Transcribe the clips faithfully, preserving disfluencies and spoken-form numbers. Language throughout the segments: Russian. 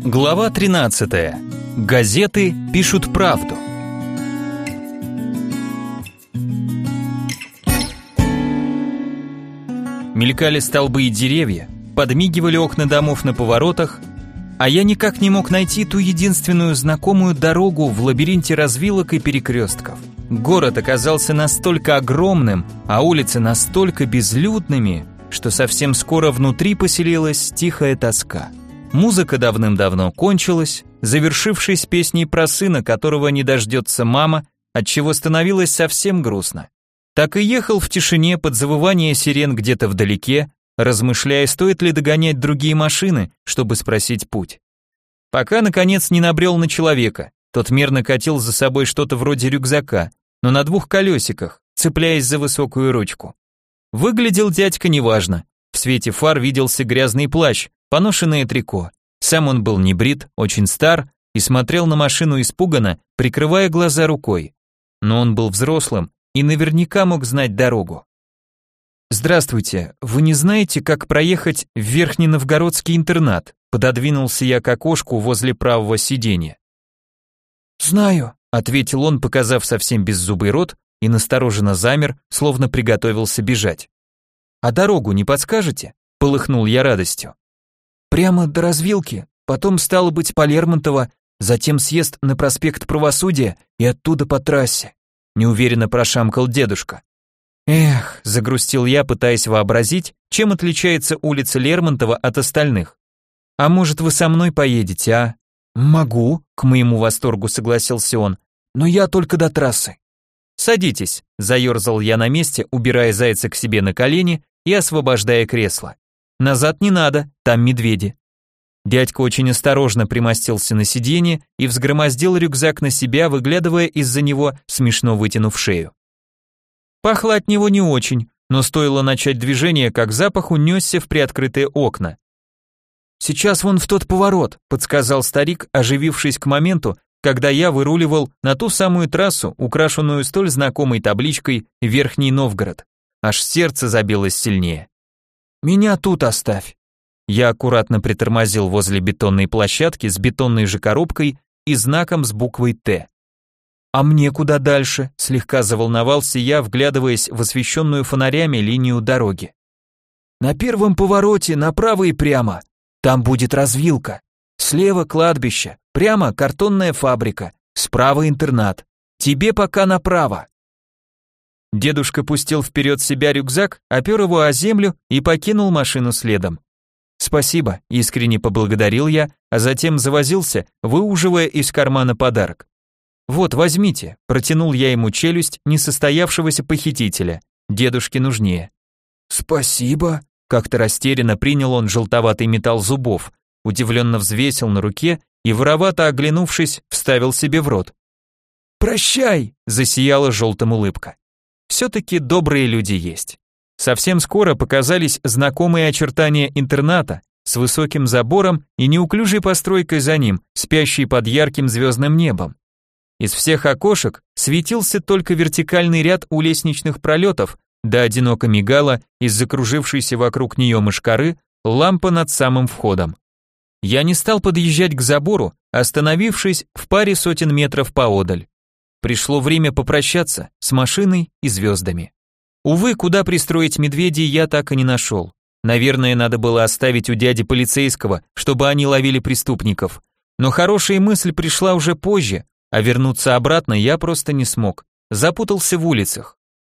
Глава тринадцатая. Газеты пишут правду. Мелькали столбы и деревья, подмигивали окна домов на поворотах, а я никак не мог найти ту единственную знакомую дорогу в лабиринте развилок и перекрестков. Город оказался настолько огромным, а улицы настолько безлюдными, что совсем скоро внутри поселилась тихая тоска. Музыка давным-давно кончилась, завершившись песней про сына, которого не дождется мама, отчего становилось совсем грустно. Так и ехал в тишине под завывание сирен где-то вдалеке, размышляя, стоит ли догонять другие машины, чтобы спросить путь. Пока, наконец, не набрел на человека. Тот мерно катил за собой что-то вроде рюкзака, но на двух колесиках, цепляясь за высокую ручку. Выглядел дядька неважно. В свете фар виделся грязный плащ, поношенное трико. Сам он был небрит, очень стар и смотрел на машину испуганно, прикрывая глаза рукой. Но он был взрослым и наверняка мог знать дорогу. «Здравствуйте, вы не знаете, как проехать в Верхненовгородский интернат?» Пододвинулся я к окошку возле правого сиденья. «Знаю», — ответил он, показав совсем беззубый рот, и настороженно замер, словно приготовился бежать. «А дорогу не подскажете?» — полыхнул я радостью. «Прямо до развилки, потом стало быть по Лермонтова, затем съезд на проспект Правосудия и оттуда по трассе», — неуверенно прошамкал дедушка. «Эх», — загрустил я, пытаясь вообразить, чем отличается улица Лермонтова от остальных. «А может, вы со мной поедете, а?» «Могу», — к моему восторгу согласился он, «но я только до трассы». «Садитесь», — заерзал я на месте, убирая зайца к себе на колени и освобождая кресло. «Назад не надо, там медведи». Дядька очень осторожно примостился на сиденье и взгромоздил рюкзак на себя, выглядывая из-за него, смешно вытянув шею. Пахло от него не очень, но стоило начать движение, как запах унесся в приоткрытые окна. «Сейчас вон в тот поворот», — подсказал старик, оживившись к моменту, когда я выруливал на ту самую трассу, украшенную столь знакомой табличкой «Верхний Новгород». Аж сердце забилось сильнее. «Меня тут оставь». Я аккуратно притормозил возле бетонной площадки с бетонной же коробкой и знаком с буквой «Т». «А мне куда дальше?» — слегка заволновался я, вглядываясь в освещенную фонарями линию дороги. «На первом повороте направо и прямо. Там будет развилка. Слева кладбище, прямо картонная фабрика, справа интернат. Тебе пока направо». Дедушка пустил вперед себя рюкзак, опер его о землю и покинул машину следом. «Спасибо», — искренне поблагодарил я, а затем завозился, выуживая из кармана подарок. «Вот, возьмите», — протянул я ему челюсть несостоявшегося похитителя. Дедушке нужнее. «Спасибо», — как-то растерянно принял он желтоватый металл зубов, удивленно взвесил на руке и, воровато оглянувшись, вставил себе в рот. «Прощай», — засияла желтым улыбка. Все-таки добрые люди есть. Совсем скоро показались знакомые очертания интерната с высоким забором и неуклюжей постройкой за ним, спящей под ярким звездным небом. Из всех окошек светился только вертикальный ряд у лестничных пролетов, да одиноко мигала из закружившейся вокруг нее мошкары лампа над самым входом. Я не стал подъезжать к забору, остановившись в паре сотен метров поодаль. Пришло время попрощаться с машиной и звездами. Увы, куда пристроить медведей я так и не нашел. Наверное, надо было оставить у дяди полицейского, чтобы они ловили преступников. Но хорошая мысль пришла уже позже, а вернуться обратно я просто не смог. Запутался в улицах.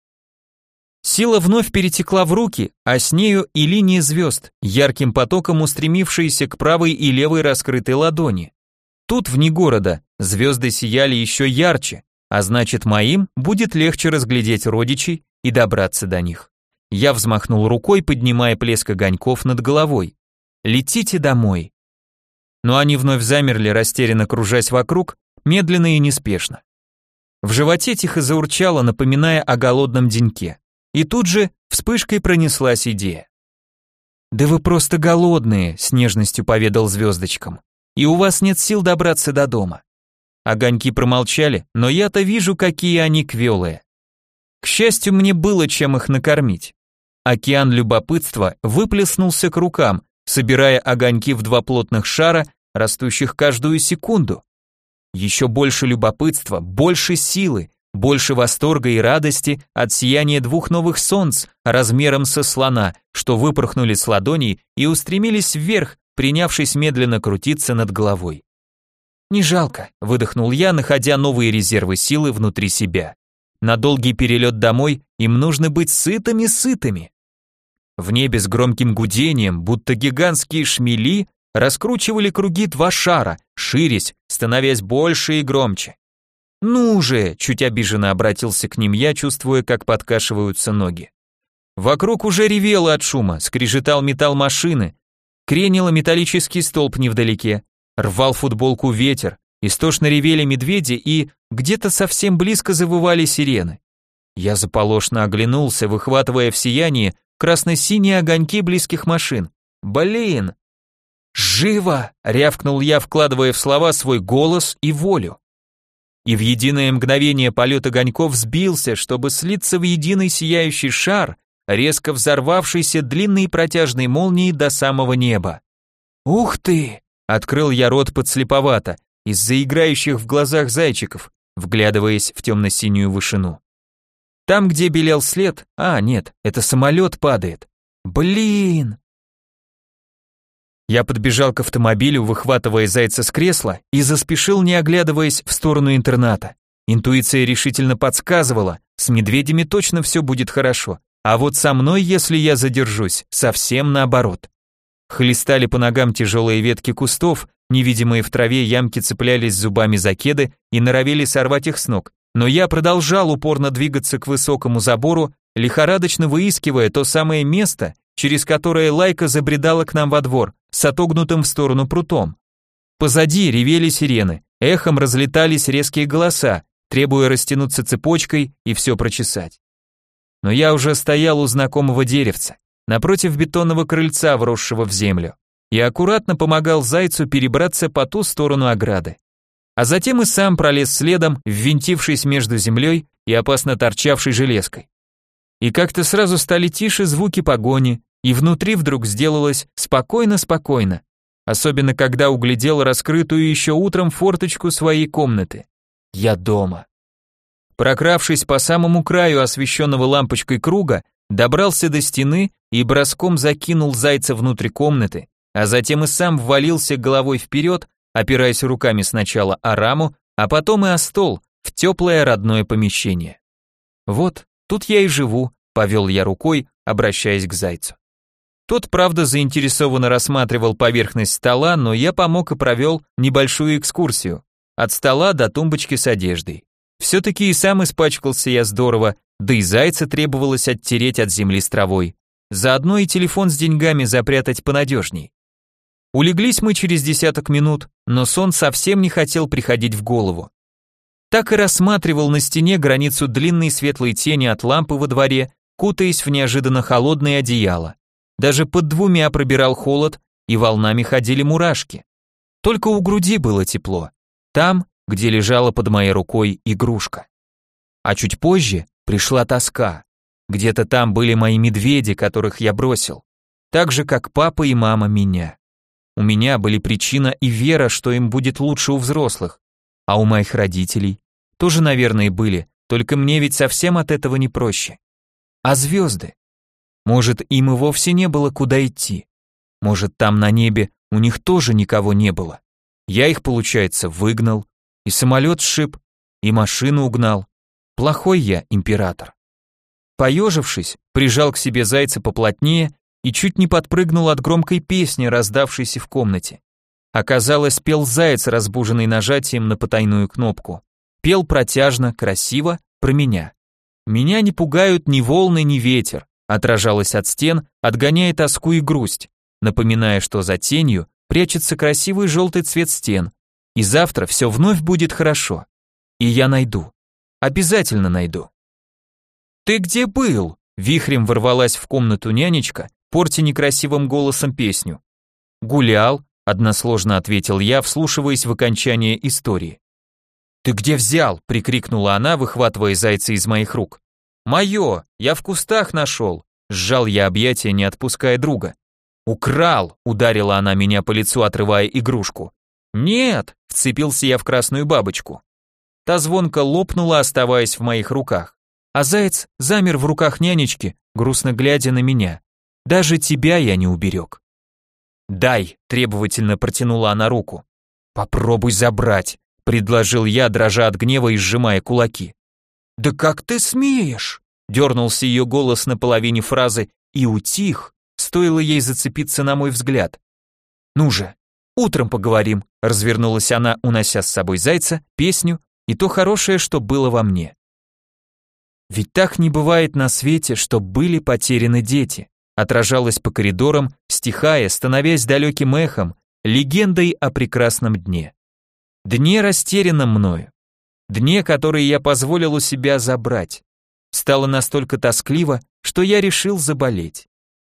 Сила вновь перетекла в руки, а с нею и линия звезд, ярким потоком устремившиеся к правой и левой раскрытой ладони. Тут, вне города, звезды сияли еще ярче, а значит, моим будет легче разглядеть родичей и добраться до них. Я взмахнул рукой, поднимая плеск огоньков над головой. «Летите домой». Но они вновь замерли, растерянно кружась вокруг, медленно и неспешно. В животе тихо заурчало, напоминая о голодном деньке. И тут же вспышкой пронеслась идея. «Да вы просто голодные», — с нежностью поведал звездочкам. «И у вас нет сил добраться до дома». Огоньки промолчали, но я-то вижу, какие они квелые. К счастью, мне было чем их накормить. Океан любопытства выплеснулся к рукам, собирая огоньки в два плотных шара растущих каждую секунду. Еще больше любопытства, больше силы, больше восторга и радости от сияния двух новых солнц размером со слона, что выпорхнули с ладоней и устремились вверх, принявшись медленно крутиться над головой. «Не жалко», — выдохнул я, находя новые резервы силы внутри себя. На долгий перелет домой им нужно быть сытыми-сытыми. В небе с громким гудением, будто гигантские шмели, раскручивали круги два шара, ширясь, становясь больше и громче. «Ну же!» — чуть обиженно обратился к ним я, чувствуя, как подкашиваются ноги. Вокруг уже ревело от шума, скрежетал металл машины, кренило металлический столб невдалеке, рвал футболку ветер, истошно ревели медведи и где-то совсем близко завывали сирены. Я заполошно оглянулся, выхватывая в сиянии красно-синие огоньки близких машин. «Блин!» «Живо!» — рявкнул я, вкладывая в слова свой голос и волю. И в единое мгновение полет огоньков сбился, чтобы слиться в единый сияющий шар, резко взорвавшийся длинной протяжной молнией до самого неба. «Ух ты!» — открыл я рот подслеповато, из-за играющих в глазах зайчиков, вглядываясь в темно-синюю вышину. Там, где белел след, а, нет, это самолет падает. Блин! Я подбежал к автомобилю, выхватывая зайца с кресла, и заспешил, не оглядываясь, в сторону интерната. Интуиция решительно подсказывала, с медведями точно все будет хорошо, а вот со мной, если я задержусь, совсем наоборот. Хлестали по ногам тяжелые ветки кустов, невидимые в траве ямки цеплялись зубами за кеды и норовили сорвать их с ног, но я продолжал упорно двигаться к высокому забору, лихорадочно выискивая то самое место, через которое Лайка забредала к нам во двор, с отогнутым в сторону прутом. Позади ревели сирены, эхом разлетались резкие голоса, требуя растянуться цепочкой и все прочесать. Но я уже стоял у знакомого деревца, напротив бетонного крыльца, вросшего в землю, и аккуратно помогал зайцу перебраться по ту сторону ограды. А затем и сам пролез следом, ввинтившись между землей и опасно торчавшей железкой. И как-то сразу стали тише звуки погони, и внутри вдруг сделалось спокойно-спокойно, особенно когда углядел раскрытую еще утром форточку своей комнаты. Я дома. Прокравшись по самому краю освещенного лампочкой круга, добрался до стены и броском закинул зайца внутрь комнаты, а затем и сам ввалился головой вперед, опираясь руками сначала о раму, а потом и о стол, в теплое родное помещение. Вот, тут я и живу, повел я рукой, обращаясь к зайцу. Тот, правда, заинтересованно рассматривал поверхность стола, но я помог и провел небольшую экскурсию, от стола до тумбочки с одеждой. Все-таки и сам испачкался я здорово, да и зайца требовалось оттереть от земли с травой. Заодно и телефон с деньгами запрятать понадежней. Улеглись мы через десяток минут, но сон совсем не хотел приходить в голову. Так и рассматривал на стене границу длинной светлой тени от лампы во дворе, кутаясь в неожиданно холодное одеяло. Даже под двумя пробирал холод, и волнами ходили мурашки. Только у груди было тепло, там, где лежала под моей рукой игрушка. А чуть позже пришла тоска. Где-то там были мои медведи, которых я бросил, так же, как папа и мама меня. У меня были причина и вера, что им будет лучше у взрослых, а у моих родителей тоже, наверное, были, только мне ведь совсем от этого не проще. А звезды? Может, им и вовсе не было куда идти? Может, там на небе у них тоже никого не было? Я их, получается, выгнал, и самолет сшиб, и машину угнал. Плохой я император. Поежившись, прижал к себе зайца поплотнее и чуть не подпрыгнул от громкой песни, раздавшейся в комнате. Оказалось, пел заяц, разбуженный нажатием на потайную кнопку. Пел протяжно, красиво, про меня. Меня не пугают ни волны, ни ветер, отражалось от стен, отгоняя тоску и грусть, напоминая, что за тенью прячется красивый желтый цвет стен, и завтра все вновь будет хорошо. И я найду. Обязательно найду. «Ты где был?» — вихрем ворвалась в комнату нянечка, портя некрасивым голосом песню. «Гулял», — односложно ответил я, вслушиваясь в окончание истории. «Ты где взял?» — прикрикнула она, выхватывая зайца из моих рук. «Мое! Я в кустах нашел!» — сжал я объятия, не отпуская друга. «Украл!» — ударила она меня по лицу, отрывая игрушку. «Нет!» — вцепился я в красную бабочку. Та звонко лопнула, оставаясь в моих руках. А заяц замер в руках нянечки, грустно глядя на меня. «Даже тебя я не уберег». «Дай!» — требовательно протянула она руку. «Попробуй забрать!» — предложил я, дрожа от гнева и сжимая кулаки. «Да как ты смеешь?» — дернулся ее голос на половине фразы и утих, стоило ей зацепиться на мой взгляд. «Ну же, утром поговорим», — развернулась она, унося с собой зайца, песню и то хорошее, что было во мне. «Ведь так не бывает на свете, что были потеряны дети», отражалось по коридорам, стихая, становясь далеким эхом, легендой о прекрасном дне. Дне, растерянном мною. Дне, который я позволил у себя забрать. Стало настолько тоскливо, что я решил заболеть.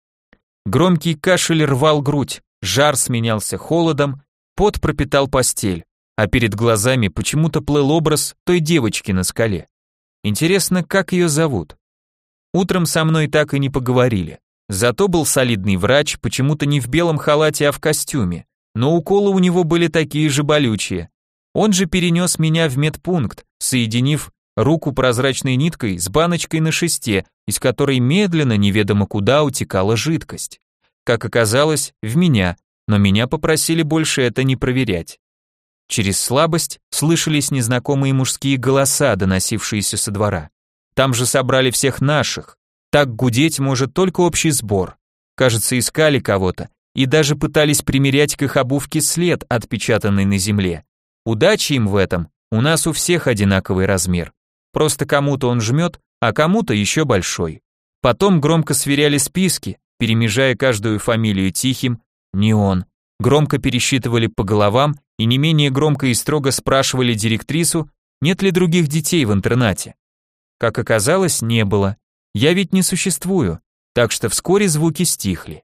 Громкий кашель рвал грудь, жар сменялся холодом, пот пропитал постель, а перед глазами почему-то плыл образ той девочки на скале. Интересно, как ее зовут? Утром со мной так и не поговорили. Зато был солидный врач, почему-то не в белом халате, а в костюме, но уколы у него были такие же болючие. Он же перенес меня в медпункт, соединив руку прозрачной ниткой с баночкой на шесте, из которой медленно, неведомо куда, утекала жидкость. Как оказалось, в меня, но меня попросили больше это не проверять. Через слабость слышались незнакомые мужские голоса, доносившиеся со двора. Там же собрали всех наших. Так гудеть может только общий сбор. Кажется, искали кого-то и даже пытались примерять к их обувке след, отпечатанный на земле. Удачи им в этом, у нас у всех одинаковый размер. Просто кому-то он жмет, а кому-то еще большой. Потом громко сверяли списки, перемежая каждую фамилию тихим «не он». Громко пересчитывали по головам и не менее громко и строго спрашивали директрису, нет ли других детей в интернате. Как оказалось, не было. Я ведь не существую, так что вскоре звуки стихли.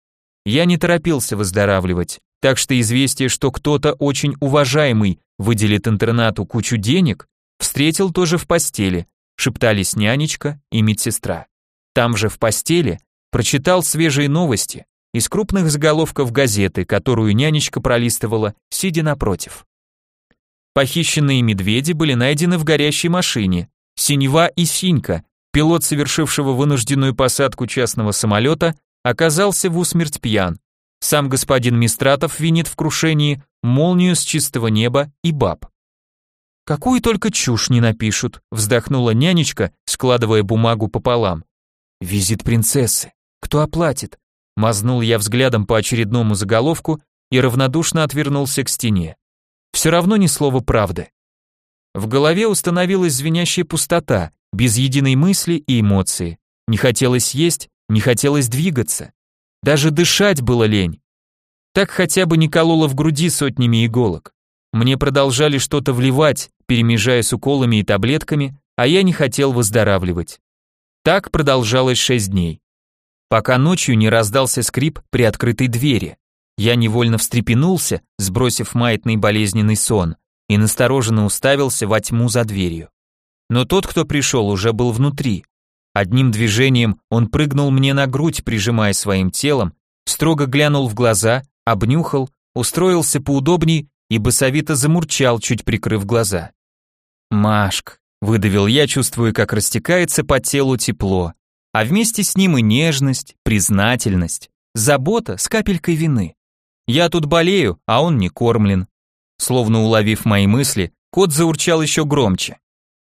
Я не торопился выздоравливать, так что известие, что кто-то очень уважаемый выделит интернату кучу денег, встретил тоже в постели, шептались нянечка и медсестра. Там же в постели прочитал свежие новости из крупных заголовков газеты, которую нянечка пролистывала, сидя напротив. Похищенные медведи были найдены в горящей машине. Синева и Синька, пилот, совершившего вынужденную посадку частного самолета, оказался в усмерть пьян. Сам господин Мистратов винит в крушении молнию с чистого неба и баб. «Какую только чушь не напишут», вздохнула нянечка, складывая бумагу пополам. «Визит принцессы. Кто оплатит?» Мазнул я взглядом по очередному заголовку и равнодушно отвернулся к стене. Все равно ни слова правды. В голове установилась звенящая пустота, без единой мысли и эмоции. Не хотелось есть, не хотелось двигаться. Даже дышать было лень. Так хотя бы не кололо в груди сотнями иголок. Мне продолжали что-то вливать, перемежая с уколами и таблетками, а я не хотел выздоравливать. Так продолжалось шесть дней. Пока ночью не раздался скрип при открытой двери. Я невольно встрепенулся, сбросив маятный болезненный сон, и настороженно уставился во тьму за дверью. Но тот, кто пришел, уже был внутри. Одним движением он прыгнул мне на грудь, прижимая своим телом, строго глянул в глаза, обнюхал, устроился поудобней и басовито замурчал, чуть прикрыв глаза. «Машк», — выдавил я, чувствуя, как растекается по телу тепло, а вместе с ним и нежность, признательность, забота с капелькой вины. Я тут болею, а он не кормлен. Словно уловив мои мысли, кот заурчал еще громче.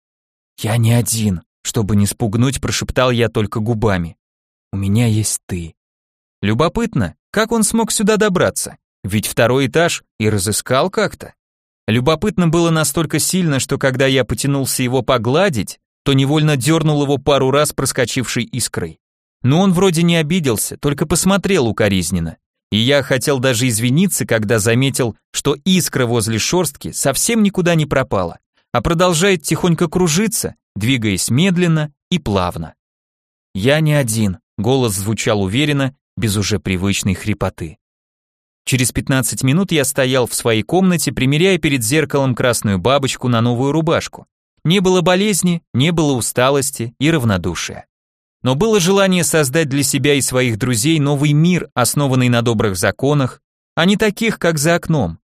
«Я не один», чтобы не спугнуть, прошептал я только губами. «У меня есть ты». Любопытно, как он смог сюда добраться? Ведь второй этаж и разыскал как-то. Любопытно было настолько сильно, что когда я потянулся его погладить, то невольно дернул его пару раз проскочившей искрой. Но он вроде не обиделся, только посмотрел укоризненно. И я хотел даже извиниться, когда заметил, что искра возле шерстки совсем никуда не пропала, а продолжает тихонько кружиться, двигаясь медленно и плавно. «Я не один», — голос звучал уверенно, без уже привычной хрипоты. Через пятнадцать минут я стоял в своей комнате, примеряя перед зеркалом красную бабочку на новую рубашку. Не было болезни, не было усталости и равнодушия. Но было желание создать для себя и своих друзей новый мир, основанный на добрых законах, а не таких, как за окном.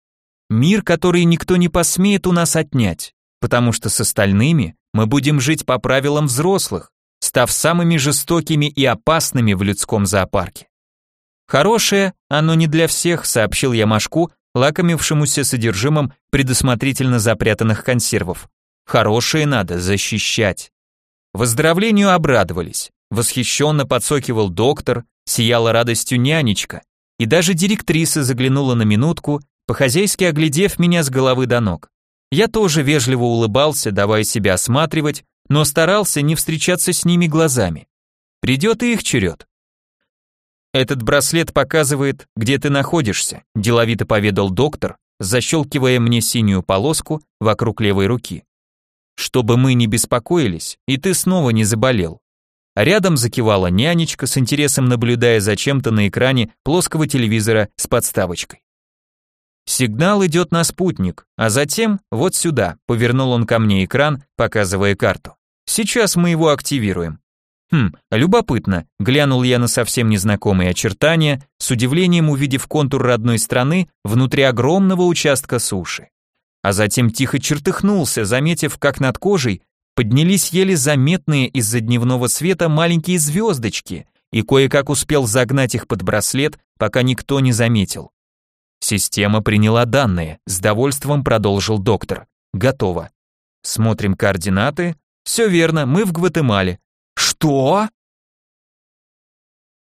Мир, который никто не посмеет у нас отнять, потому что с остальными мы будем жить по правилам взрослых, став самыми жестокими и опасными в людском зоопарке. Хорошее, оно не для всех, сообщил я Машку, лакомившемуся содержимым предусмотрительно запрятанных консервов. Хорошее надо защищать. Выздоровлению обрадовались. Восхищенно подсокивал доктор, сияла радостью нянечка, и даже директриса заглянула на минутку, по-хозяйски оглядев меня с головы до ног. Я тоже вежливо улыбался, давая себя осматривать, но старался не встречаться с ними глазами. Придет и их черед. «Этот браслет показывает, где ты находишься», деловито поведал доктор, защелкивая мне синюю полоску вокруг левой руки. «Чтобы мы не беспокоились, и ты снова не заболел». Рядом закивала нянечка, с интересом наблюдая за чем-то на экране плоского телевизора с подставочкой. Сигнал идет на спутник, а затем вот сюда, повернул он ко мне экран, показывая карту. Сейчас мы его активируем. Хм, любопытно, глянул я на совсем незнакомые очертания, с удивлением увидев контур родной страны внутри огромного участка суши. А затем тихо чертыхнулся, заметив, как над кожей поднялись еле заметные из-за дневного света маленькие звездочки, и кое-как успел загнать их под браслет, пока никто не заметил. Система приняла данные, с довольством продолжил доктор. Готово. Смотрим координаты. Все верно, мы в Гватемале. Что?